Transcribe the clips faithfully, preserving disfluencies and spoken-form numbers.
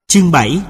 Chương bảy.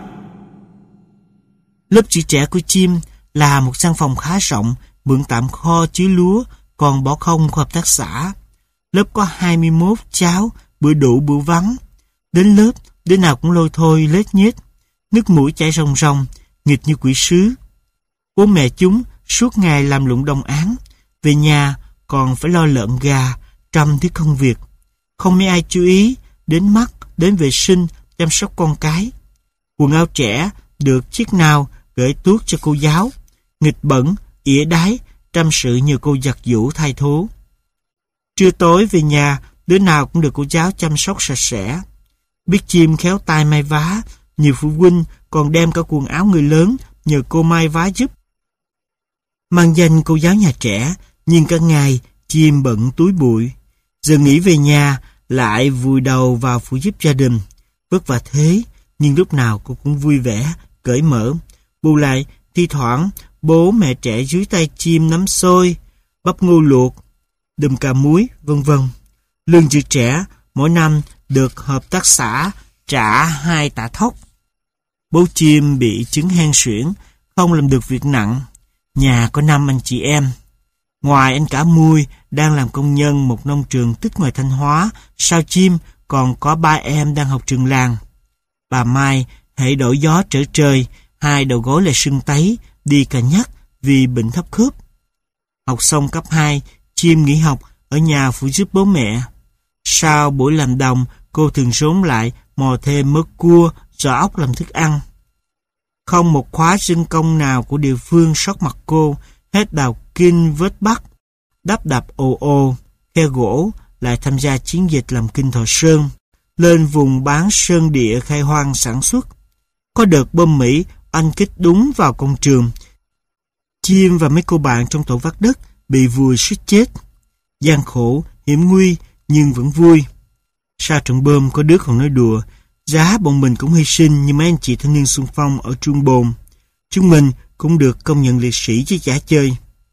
Lớp chữ trẻ của Chim là một căn phòng khá rộng, mượn tạm kho chứa lúa, còn bỏ không của hợp tác xã. Lớp có hai mươi mốt cháu, bữa đủ bữa vắng. Đến lớp, đứa nào cũng lôi thôi lết nhết, nước mũi chảy ròng ròng, nghịch như quỷ sứ. Bố mẹ chúng suốt ngày làm lụng đồng áng, về nhà còn phải lo lợn gà, trăm thứ công việc. Không mấy ai chú ý đến mắt, đến vệ sinh, chăm sóc con cái. Quần áo trẻ được chiếc nào gửi tuốt cho cô giáo, nghịch bẩn, ỉa đái, trăm sự nhờ cô giặt giũ thay thố. Trưa tối về nhà, đứa nào cũng được cô giáo chăm sóc sạch sẽ. Biết Chim khéo tay may vá, nhiều phụ huynh còn đem cả quần áo người lớn nhờ cô may vá giúp. Mang danh cô giáo nhà trẻ, nhưng cả ngày Chim bận túi bụi. Giờ nghỉ về nhà lại vùi đầu vào phụ giúp gia đình. Vất vả thế, nhưng lúc nào cô cũng vui vẻ, cởi mở. Bù lại, thi thoảng bố mẹ trẻ dưới tay Chim nắm xôi, bắp ngô luộc, đùm cà muối, vân vân. Lương chữ trẻ mỗi năm được hợp tác xã trả hai tạ thóc. Bố Chim bị chứng hen suyễn, không làm được việc nặng. Nhà có năm anh chị em. Ngoài anh cả Mui đang làm công nhân một nông trường tích ngoài Thanh Hóa, sau Chim còn có ba em đang học trường làng. Bà Mai hễ đổi gió trở trời, hai đầu gối lại sưng tấy, đi cả nhắc vì bệnh thấp khớp. Học xong cấp hai, Chim nghỉ học ở nhà phụ giúp bố mẹ. Sau buổi làm đồng, cô thường rốn lại mò thêm mớ cua, giò ốc làm thức ăn. Không một khóa dân công nào của địa phương sót mặt cô, hết đào kinh vớt bắt, đắp đập ồ ồ, khe gỗ, lại tham gia chiến dịch làm kinh Thọ Sơn, lên vùng bán sơn địa khai hoang sản xuất. Có đợt bom Mỹ anh kích đúng vào công trường. Chim và mấy cô bạn trong tổ vắt đất bị vùi suýt chết. Gian khổ, hiểm nguy, nhưng vẫn vui. Sau trận bom có đứa còn nói đùa, giá bọn mình cũng hy sinh như mấy anh chị thanh niên xung phong ở Trung Bồn. Chúng mình cũng được công nhận liệt sĩ chứ chả chơi.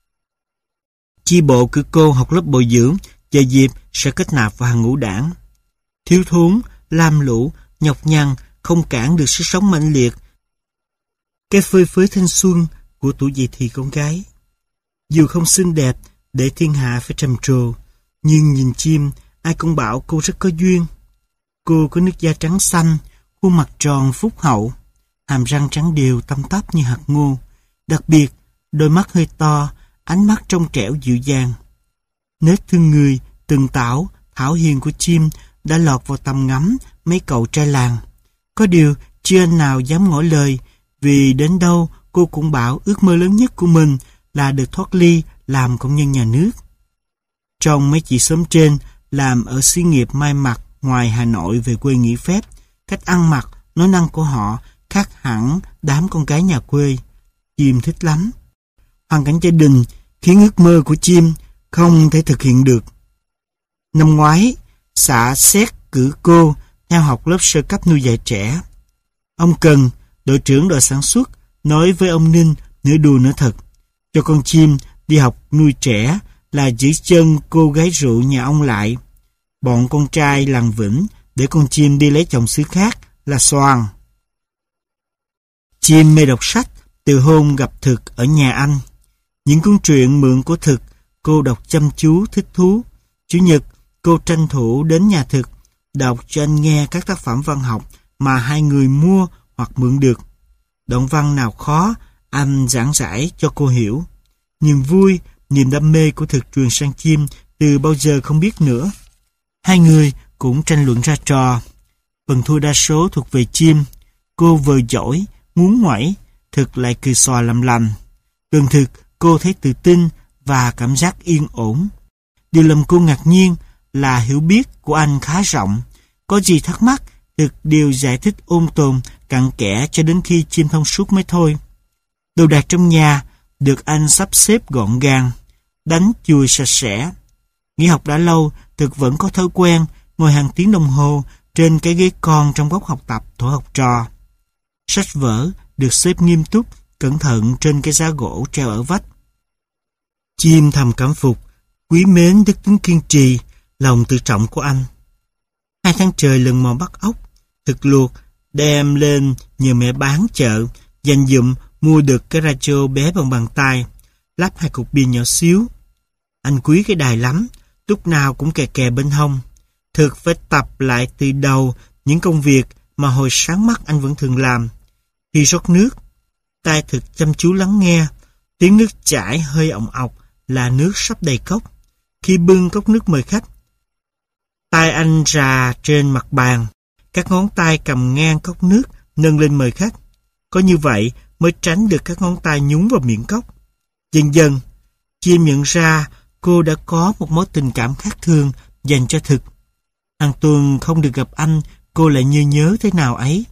Chi bộ cử cô học lớp bồi dưỡng, chờ dịp sẽ kết nạp vào hàng ngũ đảng. Thiếu thốn, lam lũ, nhọc nhằn không cản được sức sống mãnh liệt, cái phơi phới thanh xuân của tuổi dậy thì con gái. Dù không xinh đẹp để thiên hạ phải trầm trồ, nhưng nhìn Chim ai cũng bảo cô rất có duyên. Cô có nước da trắng xanh, khuôn mặt tròn phúc hậu, hàm răng trắng đều tăm tắp như hạt ngô. Đặc biệt, đôi mắt hơi to, ánh mắt trong trẻo dịu dàng. Nết thương người, từng tảo, thảo hiền của Chim đã lọt vào tầm ngắm mấy cậu trai làng. Có điều, chưa anh nào dám ngỏ lời, vì đến đâu cô cũng bảo ước mơ lớn nhất của mình là được thoát ly làm công nhân nhà nước. Trong mấy chị xóm trên làm ở xí nghiệp may mặc ngoài Hà Nội về quê nghỉ phép, cách ăn mặc, nói năng của họ khác hẳn đám con gái nhà quê. Chim thích lắm. Hoàn cảnh gia đình khiến ước mơ của Chim không thể thực hiện được. Năm ngoái, xã xét cử cô theo học lớp sơ cấp nuôi dạy trẻ. Ông Cần, đội trưởng đội sản xuất, nói với ông Ninh nửa đùa nửa thật, cho con Chim đi học nuôi trẻ là giữ chân cô gái rượu nhà ông lại. Bọn con trai làng Vĩnh để con Chim đi lấy chồng xứ khác là xoàng. Chim mê đọc sách từ hôm gặp Thực ở nhà anh. Những cuốn truyện mượn của Thực cô đọc chăm chú thích thú. Chủ nhật cô tranh thủ đến nhà Thực đọc cho anh nghe các tác phẩm văn học mà hai người mua hoặc mượn được. Đoạn văn nào khó anh giảng giải cho cô hiểu. Niềm vui, niềm đam mê của Thực truyền sang Chim từ bao giờ không biết nữa. Hai người cũng tranh luận ra trò. Phần thua đa số thuộc về Chim. Cô vừa giỏi, muốn ngoảy, Thực lại cười xòa làm lành. Gần Thực, cô thấy tự tin và cảm giác yên ổn. Điều làm cô ngạc nhiên là hiểu biết của anh khá rộng. Có gì thắc mắc, Thực đều giải thích ôn tồn, cặn kẽ cho đến khi Chim thông suốt mới thôi. Đồ đạc trong nhà được anh sắp xếp gọn gàng, đánh chùi sạch sẽ. Nghỉ học đã lâu, Thực vẫn có thói quen ngồi hàng tiếng đồng hồ trên cái ghế con trong góc học tập thuở học trò. Sách vở được xếp nghiêm túc, cẩn thận trên cái giá gỗ treo ở vách. Chim thầm cảm phục, quý mến đức tính kiên trì, lòng tự trọng của anh. Hai tháng trời lần mò bắt ốc, Thực luộc, đem lên nhờ mẹ bán chợ, dành dụm mua được cái radio bé bằng bàn tay, lắp hai cục pin nhỏ xíu. Anh quý cái đài lắm, lúc nào cũng kè kè bên hông. Thực phải tập lại từ đầu những công việc mà hồi sáng mắt anh vẫn thường làm. Khi rót nước, tai thực chăm chú lắng nghe, tiếng nước chảy hơi ọng ọc là nước sắp đầy cốc. Khi bưng cốc nước mời khách, tay anh rà trên mặt bàn, các ngón tay cầm ngang cốc nước nâng lên mời khách. Có như vậy mới tránh được các ngón tay nhúng vào miệng cốc. Dần dần, Chim nhận ra cô đã có một mối tình cảm khác thường dành cho Thực. Hàng tuần không được gặp anh, cô lại như nhớ thế nào ấy.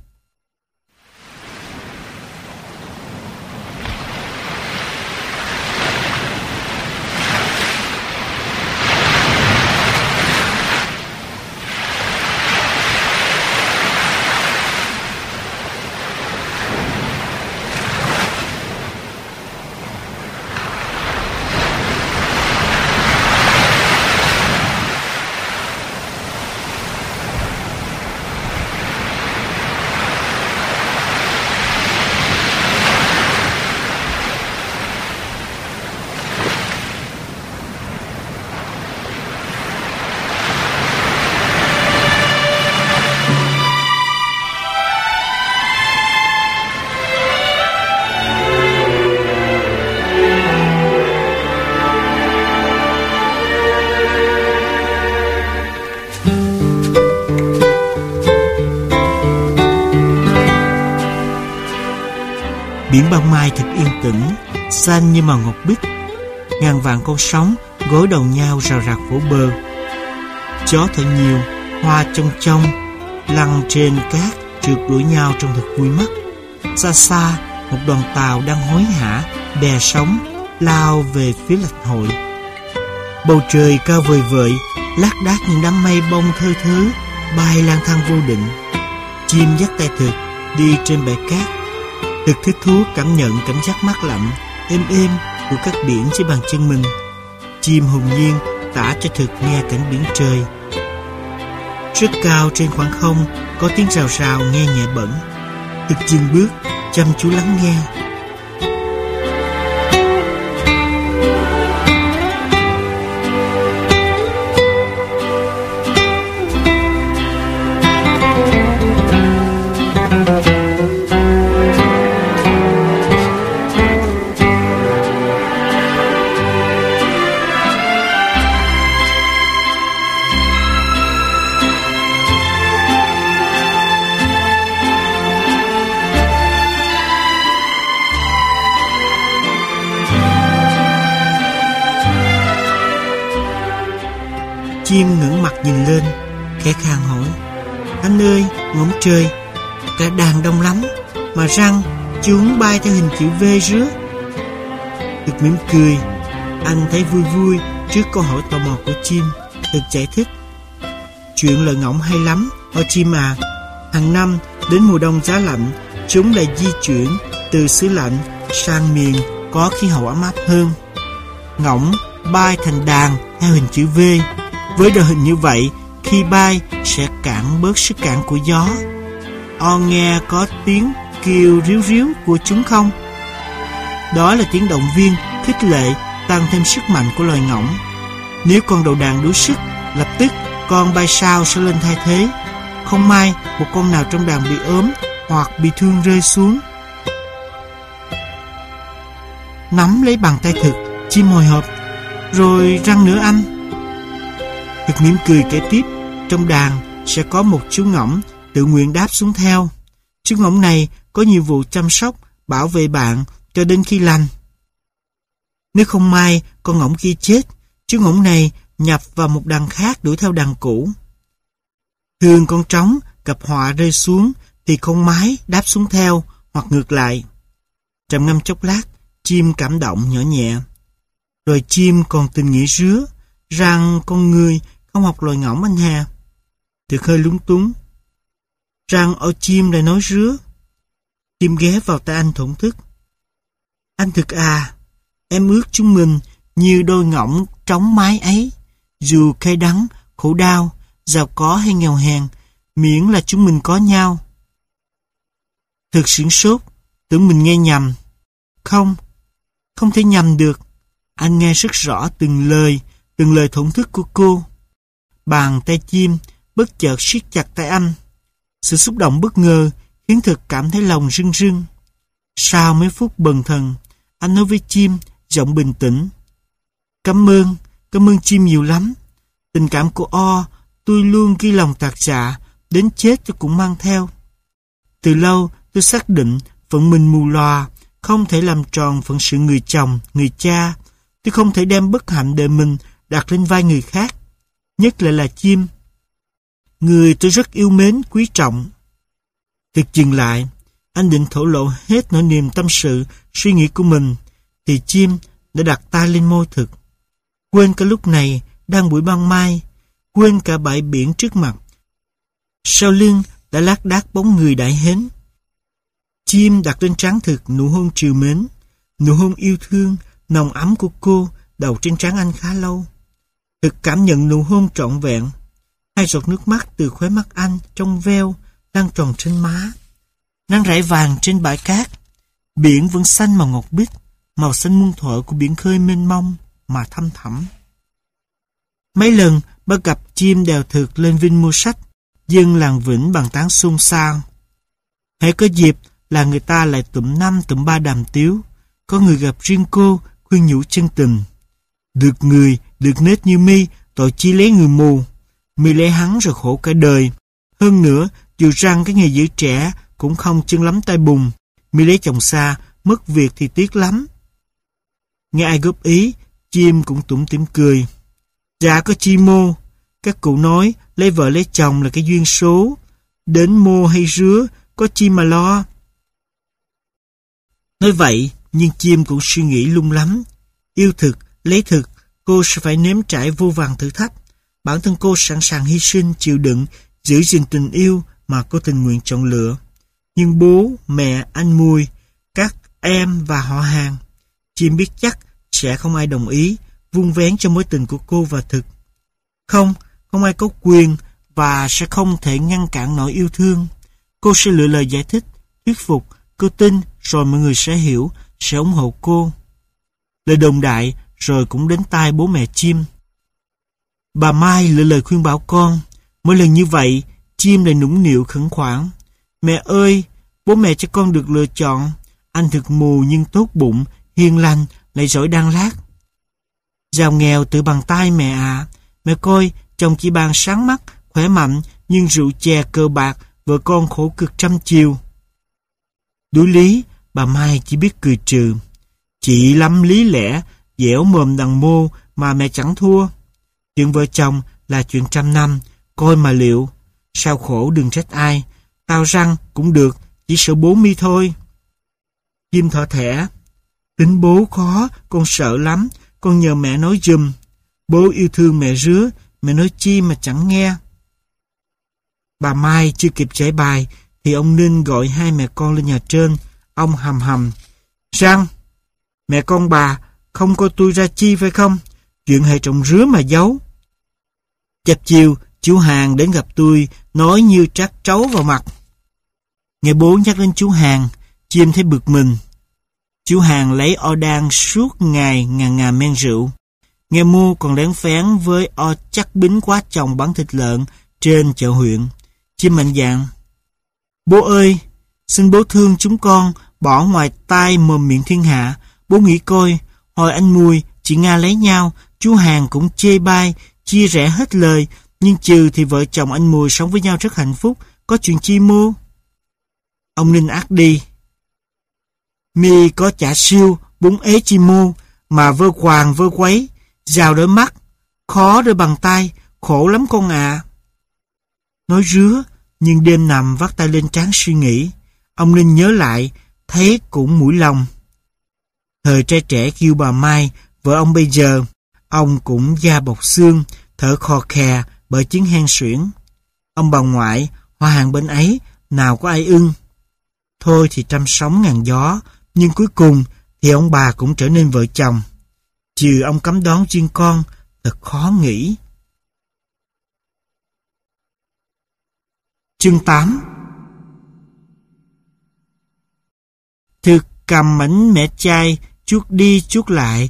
Biển ban mai thật yên tĩnh, xanh như màu ngọc bích. Ngàn vạn con sóng gối đầu nhau rào rạc vỗ bờ. Gió thở nhiều, hoa trong trong lăn trên cát trượt đuổi nhau trong thật vui mắt. Xa xa, một đoàn tàu đang hối hả đè sóng lao về phía lạch hội. Bầu trời cao vời vợi, lác đác những đám mây bông thơ thớ bay lang thang vô định. Chim dắt tay Thực đi trên bãi cát. Thực thích thú cảm nhận cảm giác mát lạnh, êm êm của các biển dưới bàn chân mình. Chim hồn nhiên tả cho Thực nghe cảnh biển trời. Rất cao trên khoảng không có tiếng rào rào nghe nhẹ bẩn. Thực dừng bước, chăm chú lắng nghe. Chim ngẩng mặt nhìn lên, khẽ khàng hỏi: "Anh ơi, ngỗng trời, cả đàn đông lắm, mà răng chúng bay theo hình chữ V rứa." Thực mỉm cười, anh thấy vui vui trước câu hỏi tò mò của chim. Thực giải thích: "Chuyện lời ngỗng hay lắm, ô chim à. Hàng năm đến mùa đông giá lạnh, chúng lại di chuyển từ xứ lạnh sang miền có khí hậu ấm áp hơn. Ngỗng bay thành đàn theo hình chữ V. Với đội hình như vậy, khi bay sẽ cản bớt sức cản của gió. O nghe có tiếng kêu ríu ríu của chúng không? Đó là tiếng động viên, khích lệ, tăng thêm sức mạnh của loài ngỗng. Nếu con đầu đàn đuối sức, lập tức con bay sau sẽ lên thay thế. Không may một con nào trong đàn bị ốm hoặc bị thương rơi xuống." Nắm lấy bàn tay Thực, chim hồi hộp: "Rồi răng nữa anh?" Thực mỉm cười kể tiếp: "Trong đàn sẽ có một chú ngỗng tự nguyện đáp xuống theo. Chú ngỗng này có nhiệm vụ chăm sóc, bảo vệ bạn cho đến khi lành. Nếu không may con ngỗng kia chết, chú ngỗng này nhập vào một đàn khác đuổi theo đàn cũ. Thường con trống gặp họa rơi xuống thì con mái đáp xuống theo, hoặc ngược lại." Trầm ngâm chốc lát, chim cảm động nhỏ nhẹ: "Rồi chim còn từng nghĩ rứa rằng con người không học loài ngỗng anh hà." Thực hơi lúng túng: "Rằng ô chim lại nói rứa." Chim ghé vào tay anh thổn thức: "Anh Thực à, em ước chúng mình như đôi ngỗng trống mái ấy. Dù cay đắng, khổ đau, giàu có hay nghèo hèn, miễn là chúng mình có nhau." Thực sửng sốt, tưởng mình nghe nhầm. Không, không thể nhầm được. Anh nghe rất rõ từng lời, từng lời thổn thức của cô. Bàn tay chim bất chợt siết chặt tay anh. Sự xúc động bất ngờ khiến Thực cảm thấy lòng rưng rưng. Sau mấy phút bần thần, anh nói với chim, giọng bình tĩnh. Cảm ơn, cảm ơn chim nhiều lắm. Tình cảm của O, tôi luôn ghi lòng tạc dạ, đến chết tôi cũng mang theo. Từ lâu tôi xác định phận mình mù lòa, không thể làm tròn phận sự người chồng, người cha. Tôi không thể đem bất hạnh đời mình đặt lên vai người khác, nhất là là chim, người tôi rất yêu mến, quý trọng. Thực dừng lại, anh định thổ lộ hết nỗi niềm tâm sự, suy nghĩ của mình, thì chim đã đặt tay lên môi Thực. Quên cả lúc này đang buổi ban mai, quên cả bãi biển trước mặt. Sau lưng đã lác đác bóng người đại hến. Chim đặt lên trán Thực nụ hôn trìu mến, nụ hôn yêu thương, nồng ấm của cô đầu trên trán anh khá lâu. Thực cảm nhận nụ hôn trọn vẹn. Hai giọt nước mắt từ khóe mắt anh trong veo đang tròn trên má. Nắng rải vàng trên bãi cát. Biển vẫn xanh màu ngọc bích, màu xanh muôn thuở của biển khơi mênh mông mà thăm thẳm. Mấy lần bắt gặp chim đèo Thực lên Vinh mua sách, dân làng Vĩnh bàn tán xôn xao. Hễ có dịp là người ta lại tụm năm tụm ba đàm tiếu. Có người gặp riêng cô khuyên nhủ chân tình. Được người, được nết như mi, tội chi lấy người mù. Mi lấy hắn rồi khổ cả đời. Hơn nữa, dù rằng cái nghề giữ trẻ cũng không chân lắm tay bùn. Mi lấy chồng xa, mất việc thì tiếc lắm. Nghe ai góp ý, chim cũng tủm tỉm cười. Dạ có chi mô. Các cụ nói lấy vợ lấy chồng là cái duyên số. Đến mô hay rứa, có chi mà lo. Nói vậy, nhưng chim cũng suy nghĩ lung lắm. Yêu Thực, lấy Thực, cô sẽ phải nếm trải vô vàn thử thách. Bản thân cô sẵn sàng hy sinh, chịu đựng, giữ gìn tình yêu mà cô tình nguyện chọn lựa. Nhưng bố, mẹ, anh Mùi, các em và họ hàng, chim biết chắc sẽ không ai đồng ý vun vén cho mối tình của cô và Thực. Không, không ai có quyền và sẽ không thể ngăn cản nỗi yêu thương. Cô sẽ lựa lời giải thích, thuyết phục, cô tin rồi mọi người sẽ hiểu, sẽ ủng hộ cô. Lời đồn đại rồi cũng đến tai bố mẹ chim. Bà Mai lựa lời khuyên bảo con. Mỗi lần như vậy, chim lại nũng nịu khẩn khoản. Mẹ ơi, bố mẹ cho con được lựa chọn. Anh Thực mù nhưng tốt bụng, hiền lành, lại giỏi đan lát. Giàu nghèo tự bằng tay mẹ à. Mẹ coi, chồng chỉ bàn sáng mắt, khỏe mạnh, nhưng rượu chè cờ bạc, vợ con khổ cực trăm chiều. Đối lý, bà Mai chỉ biết cười trừ. Chị lắm lý lẽ, dẻo mồm đằng mô mà mẹ chẳng thua. Chuyện vợ chồng là chuyện trăm năm, coi mà liệu. Sao khổ đừng trách ai. Tao răng cũng được, chỉ sợ bố mi thôi. Chim thỏ thẻ. Tính bố khó, con sợ lắm, con nhờ mẹ nói giùm. Bố yêu thương mẹ rứa, mẹ nói chi mà chẳng nghe. Bà Mai chưa kịp trải bài, thì ông Ninh gọi hai mẹ con lên nhà trên. Ông hầm hầm. Răng, mẹ con bà không coi tôi ra chi phải không? Chuyện hệ trồng rứa mà giấu. Chập chiều, chú Hàng đến gặp tôi, nói như trát trấu vào mặt. Nghe bố nhắc đến chú Hàng, chim thấy bực mình. Chú Hàng lấy o đan suốt ngày ngà ngà men rượu. Nghe mua còn lén phén với o chắc bính quá chồng bán thịt lợn trên chợ huyện. Chim mạnh dạn. Bố ơi, xin bố thương chúng con, bỏ ngoài tai mồm miệng thiên hạ. Bố nghĩ coi, hồi anh Mùi, chị Nga lấy nhau, chú Hàng cũng chê bai, chia rẽ hết lời, nhưng trừ thì vợ chồng anh Mùi sống với nhau rất hạnh phúc, có chuyện chi mô. Ông Ninh ác đi. Mi có chả siêu, bún ế chi mô, mà vơ quàng vơ quấy, giàu đôi mắt, khó đôi bằng tay, khổ lắm con ạ. À. Nói rứa, nhưng đêm nằm vắt tay lên trán suy nghĩ. Ông Ninh nhớ lại, thấy cũng mũi lòng. Thời trai trẻ kêu bà Mai, vợ ông bây giờ, ông cũng da bọc xương, thở khò khè bởi chứng hen suyễn. Ông bà ngoại, họ hàng bên ấy, nào có ai ưng. Thôi thì trăm sóng ngàn gió, nhưng cuối cùng thì ông bà cũng trở nên vợ chồng. Trừ ông cấm đón duyên con, thật khó nghĩ. Chương tám. cầm mảnh mẻ chai, chuốt đi chuốt lại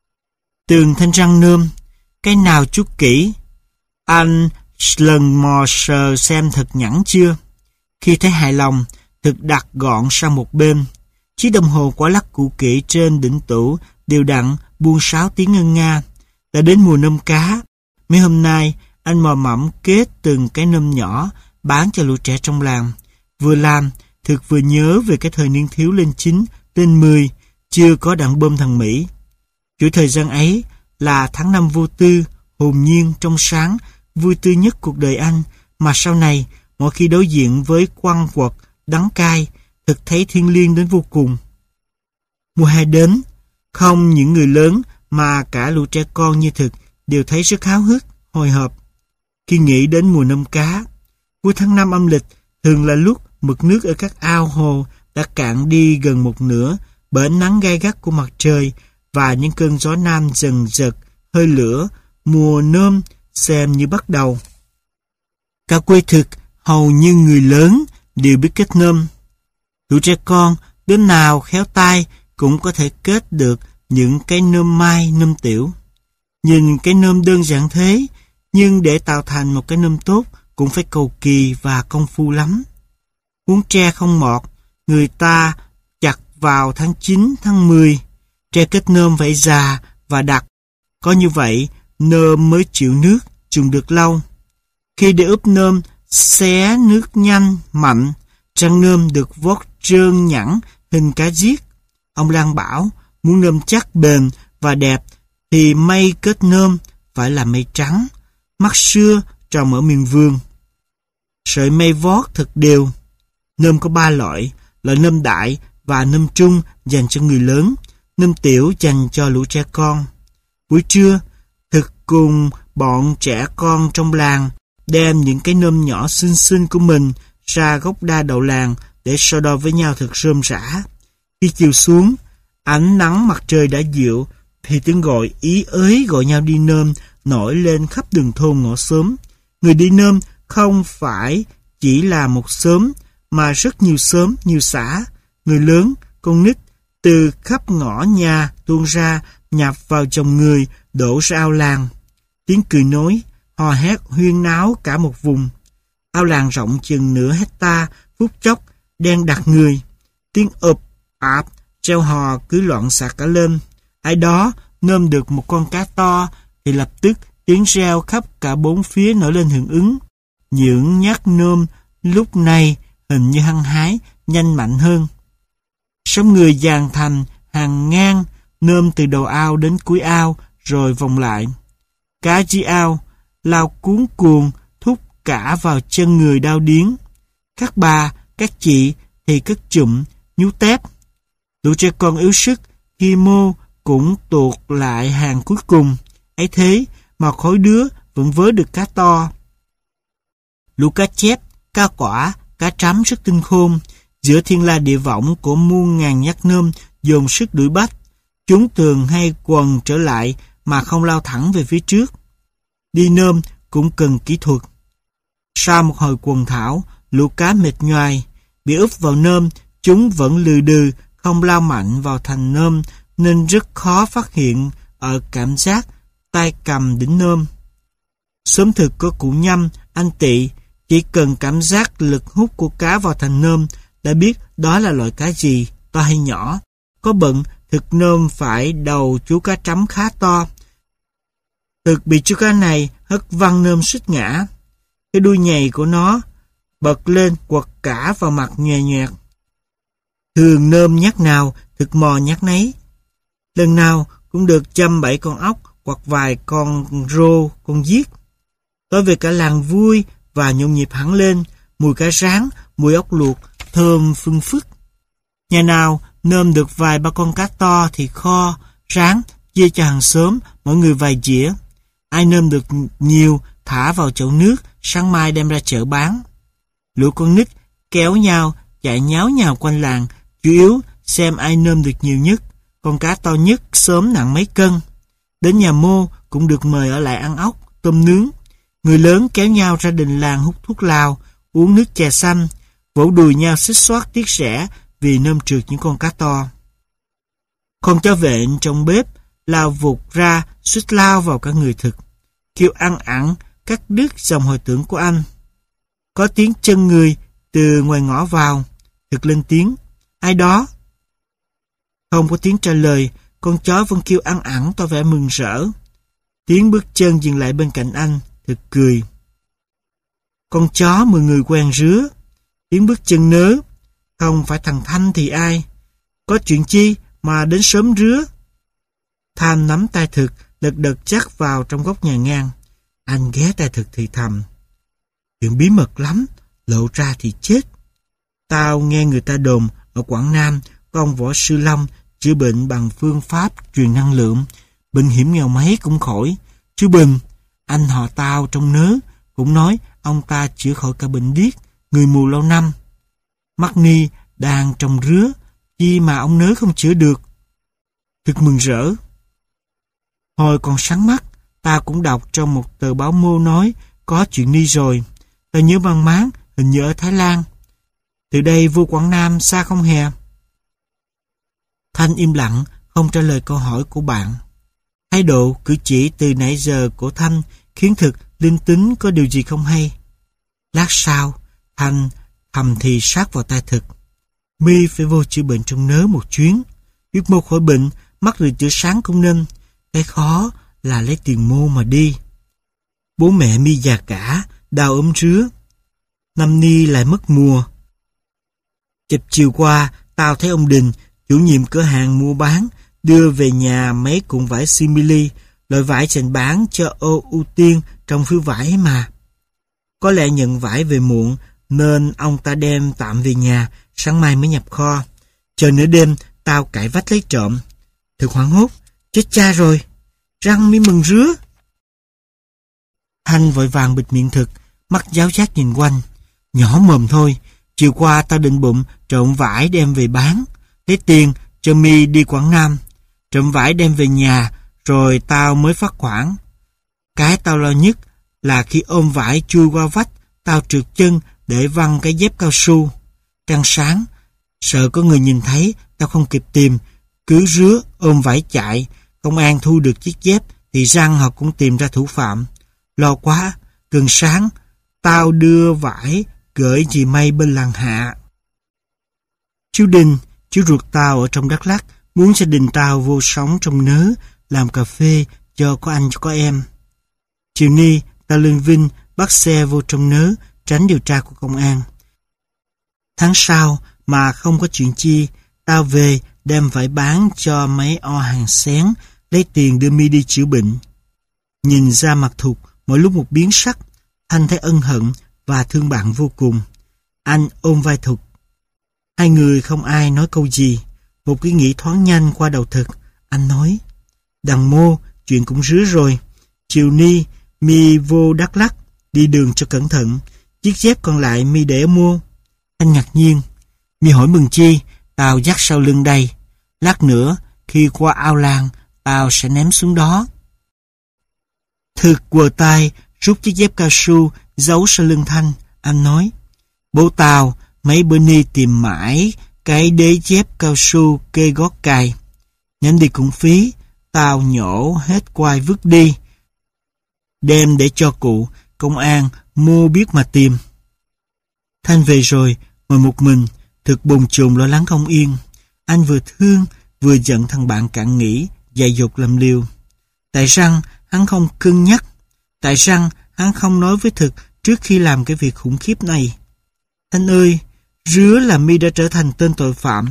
từng thanh răng nôm. Cái nào chuốt kỹ? Anh lần mò sờ xem thật nhẵn chưa. Khi thấy hài lòng, thực đặt gọn sang một bên. Chiếc đồng hồ quả lắc cũ kỹ trên đỉnh tủ đều đặn buông sáu tiếng ngân nga. Đã đến mùa nôm cá. Mấy hôm nay, anh mò mẫm kết từng cái nôm nhỏ bán cho lũ trẻ trong làng. Vừa làm, thực vừa nhớ về cái thời niên thiếu lên chín, lên mười, chưa có đặng bơm thằng Mỹ. Chuỗi thời gian ấy là tháng năm vô tư, hồn nhiên, trong sáng, vui tươi nhất cuộc đời anh, mà sau này, mỗi khi đối diện với quăng quật, đắng cay, thực thấy thiêng liêng đến vô cùng. Mùa hè đến, không những người lớn mà cả lũ trẻ con như thực đều thấy rất háo hức, hồi hộp. Khi nghĩ đến mùa nôm cá, cuối tháng năm âm lịch thường là lúc mực nước ở các ao hồ đã cạn đi gần một nửa bởi ánh nắng gay gắt của mặt trời và những cơn gió nam dần dật, hơi lửa, mùa nôm xem như bắt đầu. Cả quê thực, hầu như người lớn đều biết kết nôm. Tụi trẻ con, đứa nào khéo tay cũng có thể kết được những cái nôm mai, nôm tiểu. Nhìn cái nôm đơn giản thế, nhưng để tạo thành một cái nôm tốt cũng phải cầu kỳ và công phu lắm. Muốn tre không mọt, người ta chặt vào tháng chín, tháng mười. Tre kết nôm phải già và đặc. Có như vậy, nôm mới chịu nước, chùng được lâu. Khi để ướp nôm, xé nước nhanh, mạnh, răng nôm được vót trơn nhẵn hình cá giết. Ông Lan bảo, muốn nôm chắc bền và đẹp thì mây kết nôm phải là mây trắng, mắt xưa trồng ở miền vườn. Sợi mây vót thật đều. Nôm có ba loại, loại nôm đại và nôm trung dành cho người lớn, nôm tiểu dành cho lũ trẻ con. Buổi trưa, thực cùng bọn trẻ con trong làng đem những cái nôm nhỏ xinh xinh của mình ra gốc đa đậu làng để so đo với nhau thật rôm rã. Khi chiều xuống, ánh nắng mặt trời đã dịu, thì tiếng gọi ý ới gọi nhau đi nôm nổi lên khắp đường thôn ngõ xóm. Người đi nôm không phải chỉ là một xóm, mà rất nhiều xóm, nhiều xã. Người lớn, con nít, từ khắp ngõ nhà tuôn ra, nhập vào dòng người, đổ ra ao làng. Tiếng cười nói, hò hét huyên náo cả một vùng. Ao làng rộng chừng nửa hecta, phút chốc, đen đặc người. Tiếng ụp, ạp, treo hò cứ loạn xạ cả lên. Ai đó nôm được một con cá to, thì lập tức tiếng reo khắp cả bốn phía nổi lên hưởng ứng. Những nhát nôm lúc này hình như hăng hái, nhanh mạnh hơn. Sống người dàn thành hàng ngang, nôm từ đầu ao đến cuối ao, rồi vòng lại. Cá dưới ao, lao cuốn cuồng, thúc cả vào chân người đau điếng. Các bà, các chị thì cất chụm, nhú tép. Tụi trẻ con yếu sức, khi mô cũng tuột lại hàng cuối cùng. Ấy thế mà khối đứa vẫn vớ được cá to. Lũ cá chép, cá quả, cá trắm rất tinh khôn. Giữa thiên la địa võng của muôn ngàn nhát nôm dồn sức đuổi bắt, chúng thường hay quần trở lại mà không lao thẳng về phía trước. Đi nôm cũng cần kỹ thuật. Sau một hồi quần thảo, lũ cá mệt nhoài, bị úp vào nôm, chúng vẫn lừ đừ, không lao mạnh vào thành nôm, nên rất khó phát hiện ở cảm giác tay cầm đỉnh nôm. Xóm thực có cụ Nhâm, anh Tị, chỉ cần cảm giác lực hút của cá vào thành nôm đã biết đó là loại cá gì, to hay nhỏ. Có bận, thực nôm phải đầu chú cá trắm khá to. Thực bị chú cá này hất văng nôm suýt ngã. Cái đuôi nhầy của nó bật lên quật cả vào mặt nhòe nhoẹt. Thường nôm nhát nào, thực mò nhát nấy. Lần nào cũng được châm bảy con ốc hoặc vài con rô, con giết. Tối về cả làng vui và nhộn nhịp hẳn lên, mùi cá rán, mùi ốc luộc, thơm phưng phức. Nhà nào nôm được vài ba con cá to thì kho, rán, chia cho hàng xóm, mỗi người vài dĩa. Ai nôm được nhiều, thả vào chậu nước, sáng mai đem ra chợ bán. Lũ con nít kéo nhau, chạy nháo nhào quanh làng, chủ yếu xem ai nôm được nhiều nhất. Con cá to nhất xóm nặng mấy cân. Đến nhà mô cũng được mời ở lại ăn ốc, tôm nướng. Người lớn kéo nhau ra đình làng hút thuốc lào, uống nước chè xanh, vỗ đùi nhau xích xoát tiếc rẻ vì nôm trượt những con cá to. Con chó vện trong bếp lao vụt ra, suýt lao vào cả người Thực. Kêu ăn ẳng, cắt đứt dòng hồi tưởng của anh. Có tiếng chân người từ ngoài ngõ vào. Thực lên tiếng, ai đó? Không có tiếng trả lời, con chó vẫn kêu ăn ẳng tỏ vẻ mừng rỡ. Tiếng bước chân dừng lại bên cạnh anh, Thực cười. Con chó mời người quen rứa. Tiếng bước chân nớ. Không phải thằng Thanh thì ai? Có chuyện chi mà đến sớm rứa? Thanh nắm tay Thực, lật đật chắc vào trong góc nhà ngang. Anh ghé tay Thực thì thầm. Chuyện bí mật lắm, lộ ra thì chết. Tao nghe người ta đồn ở Quảng Nam có ông võ sư Long chữa bệnh bằng phương pháp truyền năng lượng. Bệnh hiểm nghèo mấy cũng khỏi. Chú Bình, anh họ tao trong nớ, cũng nói ông ta chữa khỏi cả bệnh điếc, người mù lâu năm. Mắc Ni đang trồng rứa, chi mà ông nớ không chữa được. Thực mừng rỡ. Hồi còn sáng mắt, ta cũng đọc trong một tờ báo mô nói có chuyện Ni rồi. Ta nhớ mang máng, hình như ở Thái Lan. Từ đây vô Quảng Nam xa không hè? Thanh im lặng, không trả lời câu hỏi của bạn. Thái độ cử chỉ từ nãy giờ của Thanh khiến Thực linh tính có điều gì không hay. Lát sau, Thanh thầm thì sát vào tai Thực. Mi phải vô chữa bệnh trong nớ một chuyến. Biết mô khỏi bệnh, mắt rồi chữa sáng cũng nên. Cái khó là lấy tiền mô mà đi. Bố mẹ Mi già cả, đau ốm rứa. Năm Ni lại mất mùa. Chập chiều qua, tao thấy ông Đình, chủ nhiệm cửa hàng mua bán, đưa về nhà mấy cuộn vải simili, loại vải dành bán cho ô ưu tiên trong phiếu vải mà. Có lẽ nhận vải về muộn, nên ông ta đem tạm về nhà, sáng mai mới nhập kho. Chờ nửa đêm, tao cãi vách lấy trộm. Thực hoảng hốt, chết cha rồi, răng mi mừng rứa. Thanh vội vàng bịt miệng Thực, mắt giáo giác nhìn quanh. Nhỏ mồm thôi, chiều qua tao định bụng trộm vải đem về bán, lấy tiền cho Mi đi Quảng Nam. Trộm vải đem về nhà, rồi tao mới phát khoản. Cái tao lo nhất là khi ôm vải chui qua vách, tao trượt chân để văng cái dép cao su. Trăng sáng, sợ có người nhìn thấy, tao không kịp tìm, cứ rứa ôm vải chạy. Công an thu được chiếc dép thì răng họ cũng tìm ra thủ phạm. Lo quá, gần sáng, tao đưa vải gửi dì May bên làng Hạ. Chú Đình, chú ruột tao ở trong Đắk Lắk, muốn gia đình tao vô sống trong nớ, làm cà phê cho có anh cho có em. Chiều ni, tao lên Vinh, bắt xe vô trong nớ, tránh điều tra của công an. Tháng sau, mà không có chuyện chi, tao về đem vải bán cho mấy o hàng xén, lấy tiền đưa Mi đi chữa bệnh. Nhìn ra mặt Thục, mỗi lúc một biến sắc, Thanh thấy ân hận và thương bạn vô cùng. Anh ôm vai Thục. Hai người không ai nói câu gì. Một cái nghĩ thoáng nhanh qua đầu Thực. Anh nói, đằng Mô, chuyện cũng rứa rồi. Chiều ni, Mi vô Đắk Lắk, đi đường cho cẩn thận. Chiếc dép còn lại Mi để mua. Anh ngạc nhiên. Mi hỏi mừng chi, tao dắt sau lưng đây. Lát nữa, khi qua ao làng, tao sẽ ném xuống đó. Thực quờ tay, rút chiếc dép cao su, giấu sau lưng Thanh. Anh nói, bố tao, mấy bữa ni tìm mãi cái đế dép cao su kê gót cài. Ném đi cũng phí, tao nhổ hết quai vứt đi. Đem để cho cụ, công an, mua biết mà tìm. Thanh về rồi, ngồi một mình, Thực bồn chồn lo lắng không yên. Anh vừa thương, vừa giận thằng bạn cạn nghĩ, dại dột làm liều. Tại răng, hắn không cân nhắc. Tại răng, hắn không nói với Thực trước khi làm cái việc khủng khiếp này. Thanh ơi, rứa là Mi đã trở thành tên tội phạm.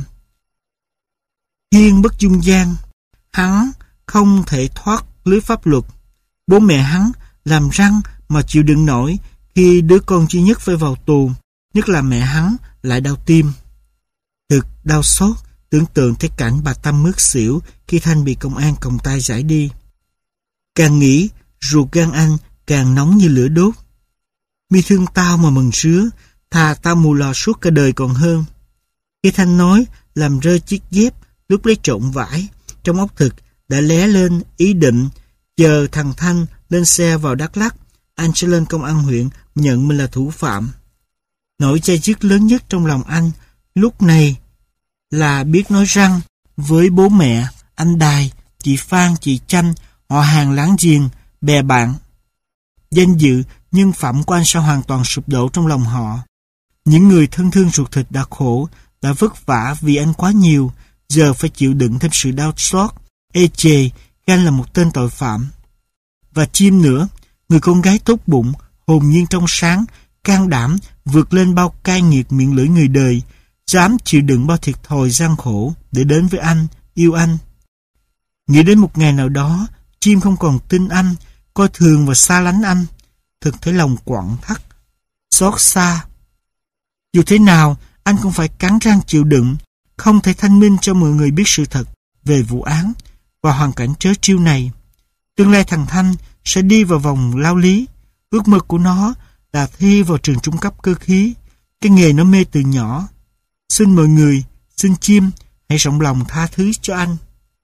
Hiên bất dung gian, hắn không thể thoát lưới pháp luật. Bố mẹ hắn làm răng mà chịu đựng nổi khi đứa con duy nhất phải vào tù, nhất là mẹ hắn lại đau tim. Thực đau xót, tưởng tượng thấy cảnh bà Tâm ngất xỉu khi Thanh bị công an còng tay giải đi. Càng nghĩ, ruột gan anh càng nóng như lửa đốt. Mi thương tao mà mừng rứa, thà tao mù lò suốt cả đời còn hơn. Khi Thanh nói làm rơi chiếc dép lúc lấy trộm vải, trong óc Thực đã lé lên ý định chờ thằng Thanh lên xe vào Đắk Lắk, anh sẽ lên công an huyện nhận mình là thủ phạm. Nỗi chai dứt lớn nhất trong lòng anh lúc này là biết nói răng với bố mẹ. anh Đài, chị Phan, chị Chanh, họ hàng láng giềng, bè bạn. Danh dự, nhân phẩm của anh sẽ hoàn toàn sụp đổ trong lòng họ. Những người thân thương ruột thịt đã khổ, đã vất vả vì anh quá nhiều, giờ phải chịu đựng thêm sự đau xót, ê chề, anh là một tên tội phạm. Và Chim nữa, người con gái tốt bụng, hồn nhiên trong sáng, can đảm, vượt lên bao cay nghiệt miệng lưỡi người đời, dám chịu đựng bao thiệt thòi gian khổ để đến với anh, yêu anh. Nghĩ đến một ngày nào đó, Chim không còn tin anh, coi thường và xa lánh anh. Thực thấy lòng quặn thắt, xót xa. Dù thế nào, anh cũng phải cắn răng chịu đựng, không thể thanh minh cho mọi người biết sự thật về vụ án và hoàn cảnh trớ trêu này. Tương lai thằng Thanh sẽ đi vào vòng lao lý. Ước mơ của nó là thi vào trường trung cấp cơ khí, cái nghề nó mê từ nhỏ. Xin mọi người, xin Chim, hãy rộng lòng tha thứ cho anh.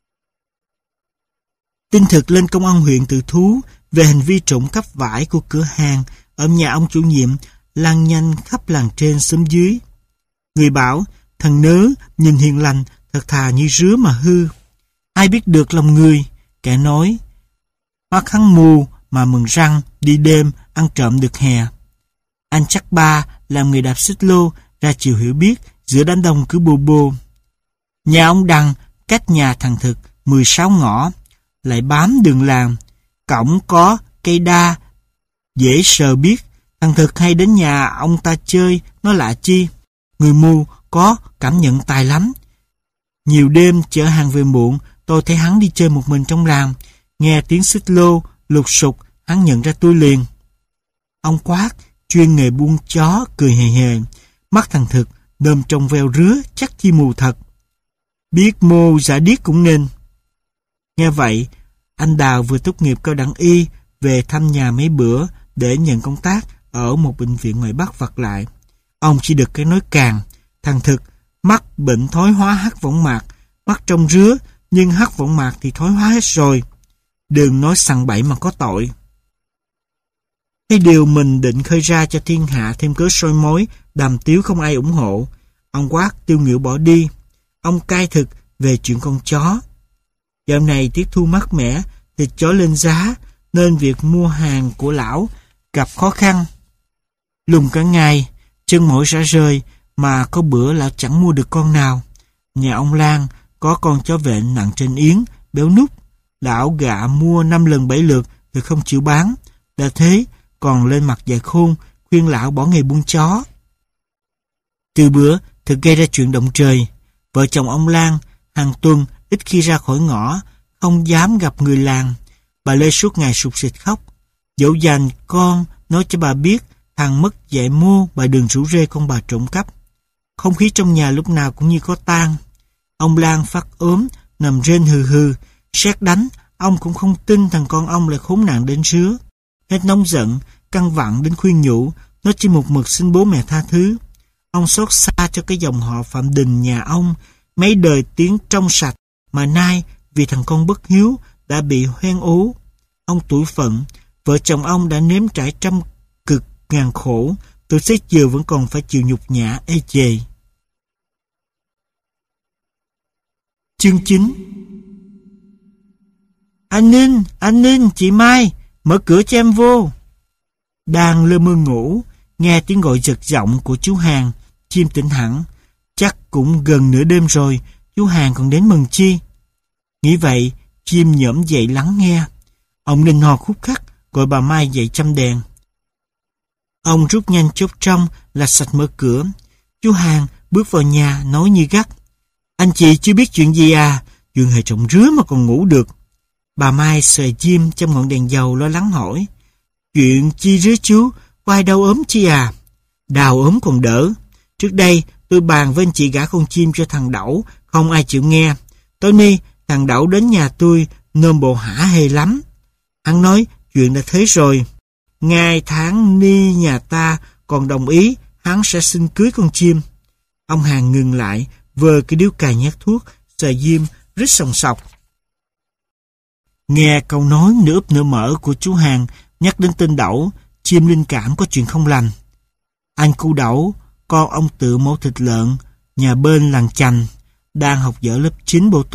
Tin thực lên công an huyện Tự Thú về hành vi trộm cắp vải của cửa hàng ở nhà ông chủ nhiệm lan nhanh khắp làng trên xóm dưới. Người bảo thằng nớ nhìn hiền lành, thật thà như rứa mà hư. Ai biết được lòng người, kẻ nói mắt hắn mù mà mừng răng đi đêm ăn trộm được hè. Anh chắc ba làm người đạp xích lô ra chiều hiểu biết giữa đám đông cứ bô bô. Nhà ông Đằng cách nhà thằng Thực mười sáu ngõ, lại bám đường làng. Cổng có cây đa, dễ sờ biết. Thằng Thực hay đến nhà ông ta chơi, nó lạ chi. Người mù có cảm nhận tài lắm. Nhiều đêm chở hàng về muộn, tôi thấy hắn đi chơi một mình trong làng. Nghe tiếng xích lô, lục sục, hắn nhận ra tôi liền. Ông Quát, chuyên nghề buôn chó, cười hề hề. Mắt thằng Thực, đơm trong veo rứa, chắc chi mù thật. Biết mô giả điếc cũng nên. Nghe vậy, anh Đào vừa tốt nghiệp cao đẳng y, về thăm nhà mấy bữa để nhận công tác ở một bệnh viện ngoài Bắc vặt lại. Ông chỉ được cái nói càng. Thằng Thực, mắt bệnh thói hóa hắc võng mạc, mắt trong rứa, nhưng hắc võng mạc thì thói hóa hết rồi. Đừng nói sằng bậy mà có tội. Cái điều mình định khơi ra cho thiên hạ thêm cớ soi mối, đàm tiếu không ai ủng hộ. Ông Quát tiêu nghỉu bỏ đi. Ông cai thực về chuyện con chó. Dạo này tiết thu mát mẻ, thịt chó lên giá, nên việc mua hàng của lão gặp khó khăn. Lùng cả ngày, chân mỏi rã rời, mà có bữa lão chẳng mua được con nào. Nhà ông Lan có con chó vện nặng trên yến, béo nút. Lão gạ mua năm lần bảy lượt thì không chịu bán. Đã thế, còn lên mặt dạy khôn, khuyên lão bỏ nghề buôn chó. Từ bữa, thực gây ra chuyện động trời. Vợ chồng ông Lan, hàng tuần, ít khi ra khỏi ngõ, không dám gặp người làng. Bà Lê suốt ngày sụt sịt khóc. Dỗ dành con, nói cho bà biết, thằng mất dạy mô, bà đừng rủ rê con bà trộm cắp. Không khí trong nhà lúc nào cũng như có tang. Ông Lan phát ốm, nằm rên hừ hừ, sét đánh, ông cũng không tin thằng con ông lại khốn nạn đến rứa. Hết nóng giận, căng vặn đến khuyên nhủ, nó chỉ một mực xin bố mẹ tha thứ. Ông xót xa cho cái dòng họ Phạm Đình nhà ông, mấy đời tiếng trong sạch, mà nay vì thằng con bất hiếu đã bị hoen ố. Ông tủi phận, vợ chồng ông đã nếm trải trăm cực ngàn khổ, từ xế chiều vẫn còn phải chịu nhục nhã ê chề. Chương chín. Anh Ninh, anh Ninh, chị Mai, mở cửa cho em vô. Đang lơ mơ ngủ, nghe tiếng gọi giật giọng của chú Hàng, Chim tỉnh hẳn. Chắc cũng gần nửa đêm rồi, chú Hàng còn đến mừng chi. Nghĩ vậy, Chim nhổm dậy lắng nghe. Ông Ninh ho khúc khắc, gọi bà Mai dậy châm đèn. Ông rút nhanh chốt trong, lạch sạch mở cửa. Chú Hàng bước vào nhà, nói như gắt. Anh chị chưa biết chuyện gì à? Chuyện hề trộm rứa mà còn ngủ được. Bà Mai xòe diêm trong ngọn đèn dầu lo lắng hỏi. Chuyện chi rứa chú, có ai đau ốm chi à? Đào ốm còn đỡ. Trước đây tôi bàn với anh chị gả con chim cho thằng Đẩu, không ai chịu nghe. Tối nay thằng Đẩu đến nhà tôi, nôm bộ hả hê lắm. Hắn nói chuyện đã thế rồi. Ngày tháng ni nhà ta còn đồng ý hắn sẽ xin cưới con chim. Ông Hàng ngừng lại, vờ cái điếu cày nhát thuốc, xòe diêm, rít sòng sọc. Nghe câu nói nửa úp nửa mở của chú Hàng nhắc đến tên Đẩu, Chim linh cảm có chuyện không lành. Anh cu Đẩu, con ông Tự mẫu thịt lợn, nhà bên làng Chành, đang học dở lớp chín bổ túc,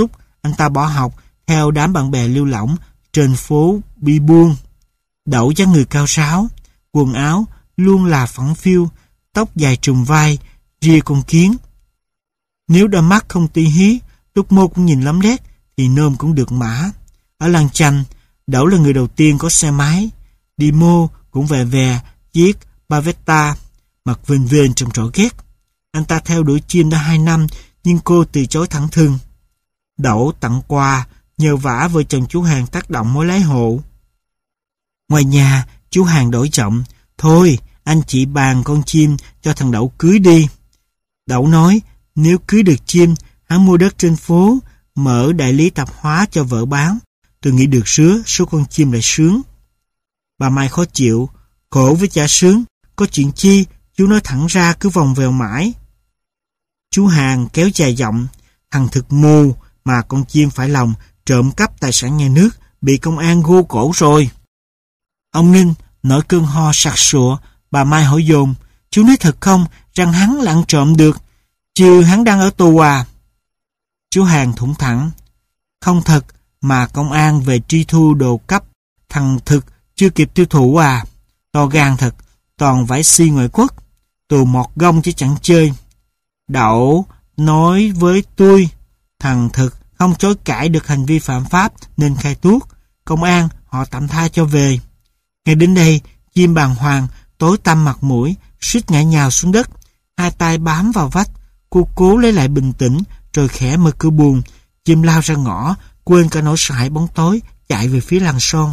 anh ta bỏ học theo đám bạn bè lưu lỏng trên phố Bi Buông. Đậu dáng người cao ráo, quần áo luôn là phẳng phiu, tóc dài trùm vai, ria con kiến. Nếu đôi mắt không tí hí, lúc mô cũng nhìn lắm đét, thì nôm cũng được mã. Ở làng Chanh, Đậu là người đầu tiên có xe máy. Đi mô cũng về về chiếc Bavetta, mặt vênh vênh trong trỏ ghét. Anh ta theo đuổi chim đã hai năm, nhưng cô từ chối thẳng thừng. Đậu tặng quà, nhờ vả vợ chồng chú Hàng tác động mối lái hộ. Ngoài nhà, chú Hàng đổi giọng: "Thôi, anh chị bàn con chim cho thằng Đậu cưới đi." Đậu nói, nếu cưới được chim, hắn mua đất trên phố, mở đại lý tạp hóa cho vợ bán. Tôi nghĩ được rứa, số con chim lại sướng. Bà Mai khó chịu: "Khổ với chả sướng, có chuyện chi, chú nói thẳng ra cứ vòng vèo mãi." Chú Hàng kéo dài giọng: "Thằng thực mù mà con chim phải lòng, trộm cắp tài sản nhà nước, bị công an gô cổ rồi." Ông Ninh nổi cơn ho sặc sụa. Bà Mai hỏi dồn: "Chú nói thật không, rằng hắn là ăn trộm được, chứ hắn đang ở tù à?" Chú Hàng thủng thẳng: "Không thật, mà công an về truy thu đồ cắp thằng thực chưa kịp tiêu thụ à? To gan thật, toàn vải xi ngoại quốc, tù mọt gông chứ chẳng chơi." Đậu nói với tôi: "Thằng thực không chối cãi được hành vi phạm pháp nên khai tuốt, công an họ tạm tha cho về." Ngay đến đây, chim bàng hoàng, tối tăm mặt mũi, suýt ngã nhào xuống đất, hai tay bám vào vách. Cô cố lấy lại bình tĩnh, rồi khẽ mở cửa buồng. Chim lao ra ngõ, quên cả nỗi sợ hãi bóng tối, chạy về phía làng son.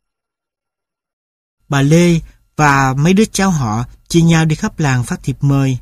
Bà Lê và mấy đứa cháu họ chia nhau đi khắp làng phát thiệp mời.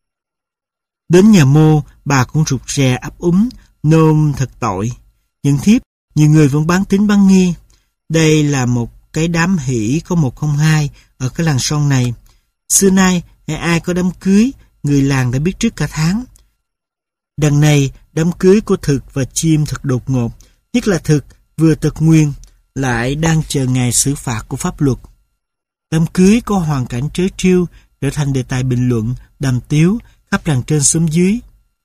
Đến nhà Mô, bà cũng rụt rè ấp úng, nôm thật tội. Nhận thiếp, nhiều người vẫn bán tín bán nghi. Đây là một cái đám hỷ có một không hai ở cái làng son này. Xưa nay, ai ai có đám cưới, người làng đã biết trước cả tháng. Đằng này, đám cưới của Thực và Chim thật đột ngột, nhất là Thực vừa tật nguyên, lại đang chờ ngày xử phạt của pháp luật. Đám cưới có hoàn cảnh trớ trêu, trở thành đề tài bình luận, đàm tiếu khắp làng trên xóm dưới.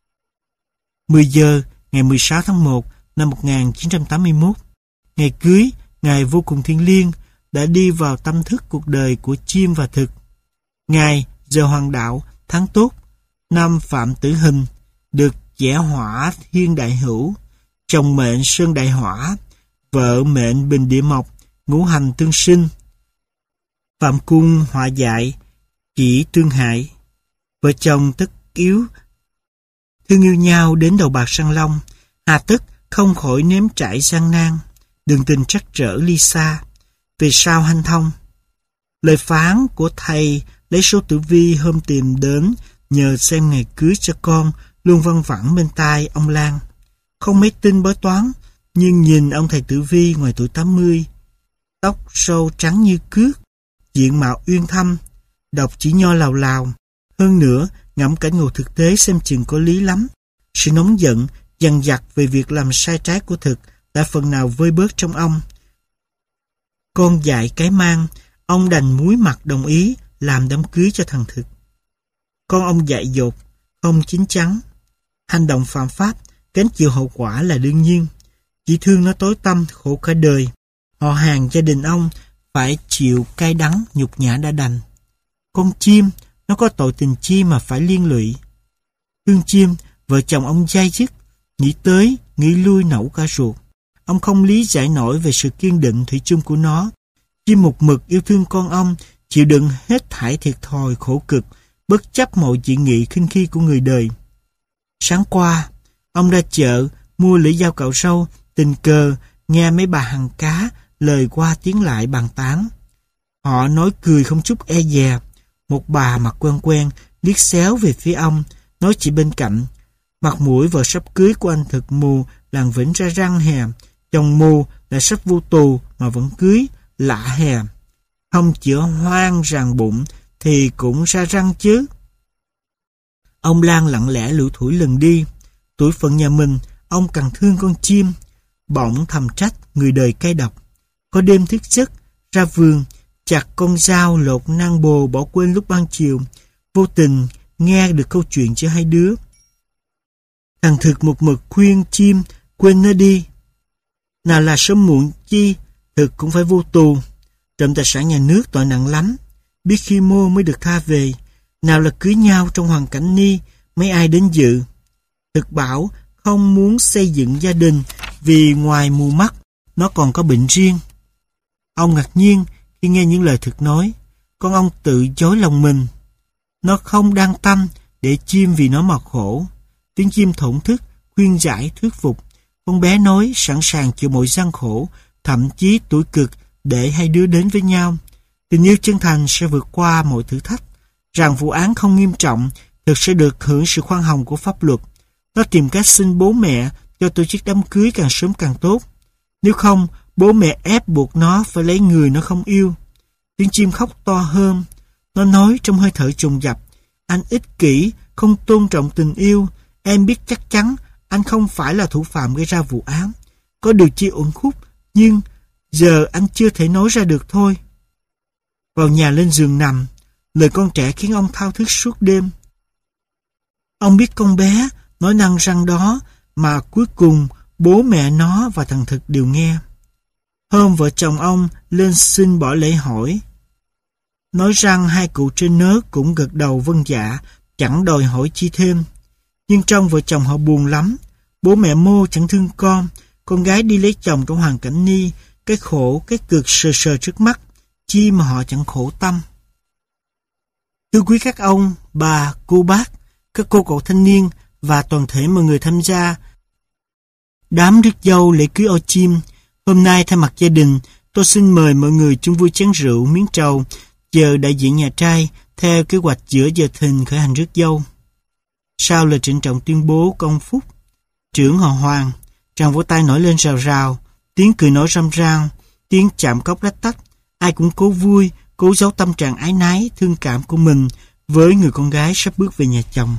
mười giờ ngày mười sáu tháng một năm một nghìn chín trăm tám mươi mốt, ngày cưới, ngày vô cùng thiêng liêng, đã đi vào tâm thức cuộc đời của Chim và Thực. Ngày giờ hoàng đạo, tháng tốt, năm Phạm Tử Hình, được vẽ hỏa thiên đại hữu, chồng mệnh sơn đại hỏa, vợ mệnh bình địa mộc, ngũ hành tương sinh. Phạm cung họa dại, chỉ tương hại. Vợ chồng tất yếu thương yêu nhau đến đầu bạc răng long, hà tất không khỏi nếm trải gian nan, đường tình trắc trở ly xa. Về sau hanh thông, lời phán của thầy lấy số tử vi hôm tìm đến nhờ xem ngày cưới cho con luôn văng vẳng bên tai ông Lan. Không mấy tin bói toán, nhưng nhìn ông thầy tử vi ngoài tuổi tám mươi, tóc râu trắng như cước, diện mạo uyên thâm, đọc chỉ nho lào lào. Hơn nữa, ngẫm cảnh ngộ thực tế xem chừng có lý lắm. Sự nóng giận, dằn vặt về việc làm sai trái của Thực đã phần nào vơi bớt trong ông. Con dại cái mang, ông đành muối mặt đồng ý làm đám cưới cho thằng Thực. Con ông dại dột, không chín chắn. Hành động phạm pháp, gánh chịu hậu quả là đương nhiên. Chỉ thương nó tối tăm, khổ cả đời. Họ hàng gia đình ông phải chịu cay đắng, nhục nhã đã đành. Con Chim, nó có tội tình chi mà phải liên lụy. Thương Chim, vợ chồng ông dai dứt, nghĩ tới, nghĩ lui nẫu cả ruột. Ông không lý giải nổi về sự kiên định thủy chung của nó. Chim một mực yêu thương con ông, chịu đựng hết thảy thiệt thòi khổ cực, bất chấp mọi dị nghị khinh khi của người đời. Sáng qua, ông ra chợ mua lưỡi dao cạo râu, tình cờ nghe mấy bà hàng cá lời qua tiếng lại bàn tán. Họ nói cười không chút e dè. Một bà mặt quen quen liếc xéo về phía ông, nói chị bên cạnh: "Mặt mũi vợ sắp cưới của anh Thực mù, làng Vĩnh ra răng hè. Chồng mù là sắp vô tù mà vẫn cưới, lạ hè. Không chữa hoang ràng bụng thì cũng ra răng chứ." Ông Lan lặng lẽ lủi thủi lần đi. Tuổi phận nhà mình, ông càng thương con Chim. Bỗng thầm trách người đời cay độc. Có đêm thức giấc, ra vườn, chặt con dao lột nang bồ bỏ quên lúc ban chiều. Vô tình nghe được câu chuyện giữa hai đứa. Thằng Thực một mực khuyên Chim quên nó đi. Nào là sớm muộn chi, Thực cũng phải vô tù. Trộm tài sản nhà nước tội nặng lắm, biết khi mua mới được tha về. Nào là cưới nhau trong hoàn cảnh ni, mấy ai đến dự. Thực bảo không muốn xây dựng gia đình vì ngoài mù mắt, nó còn có bệnh riêng. Ông ngạc nhiên khi nghe những lời Thực nói. Con ông tự dối lòng mình. Nó không đang tâm để chim vì nó mà khổ. Tiếng chim thổn thức, khuyên giải, thuyết phục. Con bé nói sẵn sàng chịu mọi gian khổ, thậm chí tủi cực để hai đứa đến với nhau. Tình yêu chân thành sẽ vượt qua mọi thử thách. Rằng vụ án không nghiêm trọng, Thực sẽ được hưởng sự khoan hồng của pháp luật. Nó tìm cách xin bố mẹ cho tổ chức đám cưới càng sớm càng tốt. Nếu không, bố mẹ ép buộc nó phải lấy người nó không yêu. Tiếng chim khóc to hơn. Nó nói trong hơi thở chùng dập. Anh ích kỷ, không tôn trọng tình yêu. Em biết chắc chắn anh không phải là thủ phạm gây ra vụ án. Có điều chi uẩn khúc, nhưng giờ anh chưa thể nói ra được thôi. Vào nhà lên giường nằm, lời con trẻ khiến ông thao thức suốt đêm. Ông biết con bé nói năng răng đó mà cuối cùng bố mẹ nó và thằng Thực đều nghe. Hôm vợ chồng ông lên xin bỏ lễ hỏi. Nói rằng hai cụ trên nớt cũng gật đầu vâng dạ, chẳng đòi hỏi chi thêm. Nhưng trong vợ chồng họ buồn lắm. Bố mẹ Mô chẳng thương con, con gái đi lấy chồng trong hoàn cảnh ni, cái khổ, cái cực sờ sờ trước mắt, chi mà họ chẳng khổ tâm. Thưa quý các ông, bà, cô bác, các cô cậu thanh niên và toàn thể mọi người tham gia đám rước dâu lễ cưới O Chim, hôm nay thay mặt gia đình, tôi xin mời mọi người chung vui chén rượu, miếng trầu, chờ đại diện nhà trai theo kế hoạch giữa giờ thìn khởi hành rước dâu. Sau lời trịnh trọng tuyên bố của ông Phúc, trưởng họ Hoàng, tràng vỗ tay nổi lên rào rào, tiếng cười nói râm ran, tiếng chạm cốc lách tách, ai cũng cố vui, cố giấu tâm trạng ái nái, thương cảm của mình với người con gái sắp bước về nhà chồng.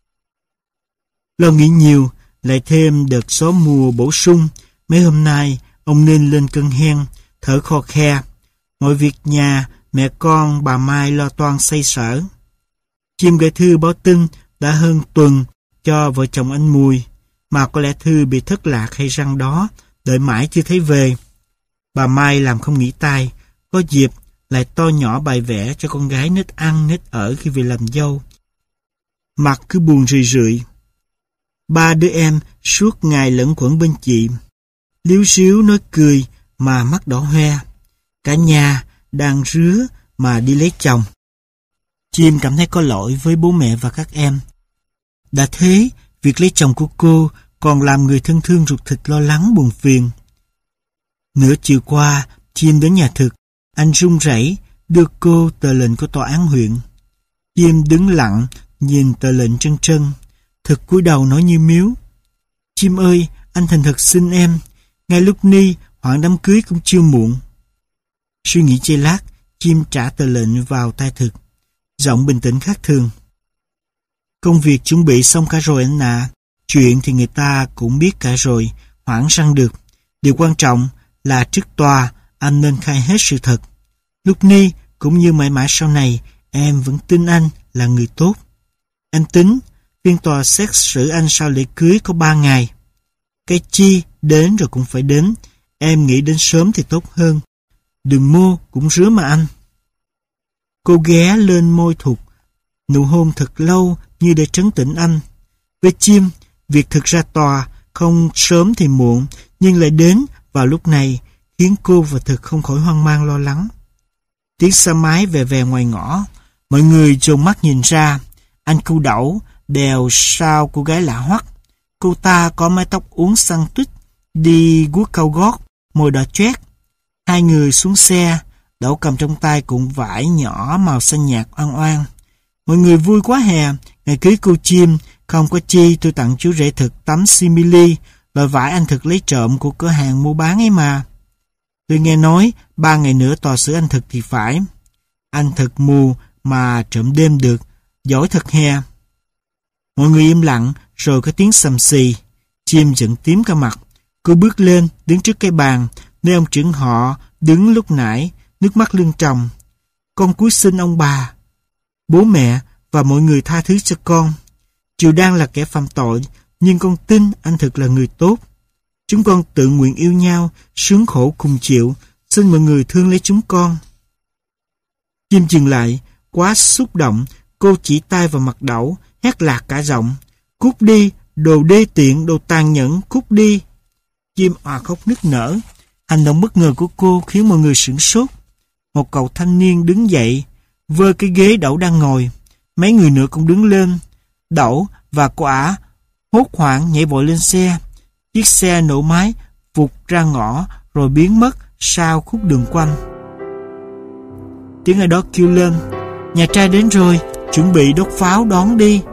Lo nghĩ nhiều, lại thêm đợt gió mùa bổ sung, mấy hôm nay ông nên lên cơn hen, thở khò khe. Mọi việc nhà, mẹ con, bà Mai lo toan xây sở. Chim gửi thư báo tin đã hơn tuần cho vợ chồng anh Mùi, mà có lẽ thư bị thất lạc hay răng đó, đợi mãi chưa thấy về. Bà Mai làm không nghỉ tay, có dịp lại to nhỏ bài vẽ cho con gái nết ăn nết ở khi về làm dâu. Mặt cứ buồn rười rượi. Ba đứa em suốt ngày lẫn quẩn bên chị, líu ríu nói cười mà mắt đỏ hoe. Cả nhà đang rứa mà đi lấy chồng. Chim cảm thấy có lỗi với bố mẹ và các em. Đã thế, việc lấy chồng của cô còn làm người thân thương ruột thịt lo lắng buồn phiền. Nửa chiều qua, Chim đến nhà Thực. Anh run rẩy đưa cô tờ lệnh của tòa án huyện. Chim đứng lặng nhìn tờ lệnh trân trân. Thực cúi đầu nói như miếu. Chim ơi, anh thành thật xin em. Ngay lúc ni hoãn đám cưới cũng chưa muộn. Suy nghĩ giây lát, Chim trả tờ lệnh vào tay Thực. Giọng bình tĩnh khác thường. Công việc chuẩn bị xong cả rồi anh ạ. À. Chuyện thì người ta cũng biết cả rồi, hoãn răng được. Điều quan trọng là trước tòa anh nên khai hết sự thật. Lúc ni cũng như mãi mãi sau này, em vẫn tin anh là người tốt. Em tính phiên tòa xét xử anh sau lễ cưới có ba ngày. Cái chi đến rồi cũng phải đến. Em nghĩ đến sớm thì tốt hơn. Đừng mô cũng rứa mà anh. Cô ghé lên môi Thục, nụ hôn thật lâu như để trấn tĩnh anh. Với Chim, việc thực ra tòa không sớm thì muộn, nhưng lại đến vào lúc này khiến cô và Thực không khỏi hoang mang lo lắng. Tiếng xe máy về về ngoài ngõ, mọi người dồn mắt nhìn ra. Anh cu đẩu đèo sau cô gái lạ hoắc. Cô ta có mái tóc uốn xăn tuýt, đi guốc cao gót, môi đỏ chét. Hai người xuống xe, Đẩu cầm trong tay cuộn vải nhỏ màu xanh nhạt oan oan. Mọi người vui quá hè, ngày cưới cô Chim, không có chi tôi tặng chú rể Thực tấm simili, loại vải anh Thực lấy trộm của cửa hàng mua bán ấy mà. Tôi nghe nói ba ngày nữa tòa xử anh Thực thì phải. Anh Thực mù mà trộm đêm được, giỏi thật hè. Mọi người im lặng, rồi có tiếng xầm xì. Chim giận tím cả mặt. Cô bước lên, đứng trước cái bàn, nơi ông trưởng họ đứng lúc nãy, nước mắt lưng tròng. Con cúi xin ông bà, bố mẹ và mọi người tha thứ cho con. Triều đang là kẻ phạm tội, nhưng con tin anh Thực là người tốt. Chúng con tự nguyện yêu nhau, sướng khổ cùng chịu, xin mọi người thương lấy chúng con. Chim dừng lại, quá xúc động, cô chỉ tay vào mặt Đẩu, hét lạc cả giọng. Cút đi, đồ đê tiện, đồ tàn nhẫn, cút đi. Chim òa khóc nức nở. Hành động bất ngờ của cô khiến mọi người sửng sốt. Một cậu thanh niên đứng dậy, vơ cái ghế Đẩu đang ngồi. Mấy người nữa cũng đứng lên. Đẩu và cô ả hốt hoảng nhảy vội lên xe. Chiếc xe nổ máy vụt ra ngõ rồi biến mất sau khúc đường quanh. Tiếng ai đó kêu lên: nhà trai đến rồi, chuẩn bị đốt pháo đón đi.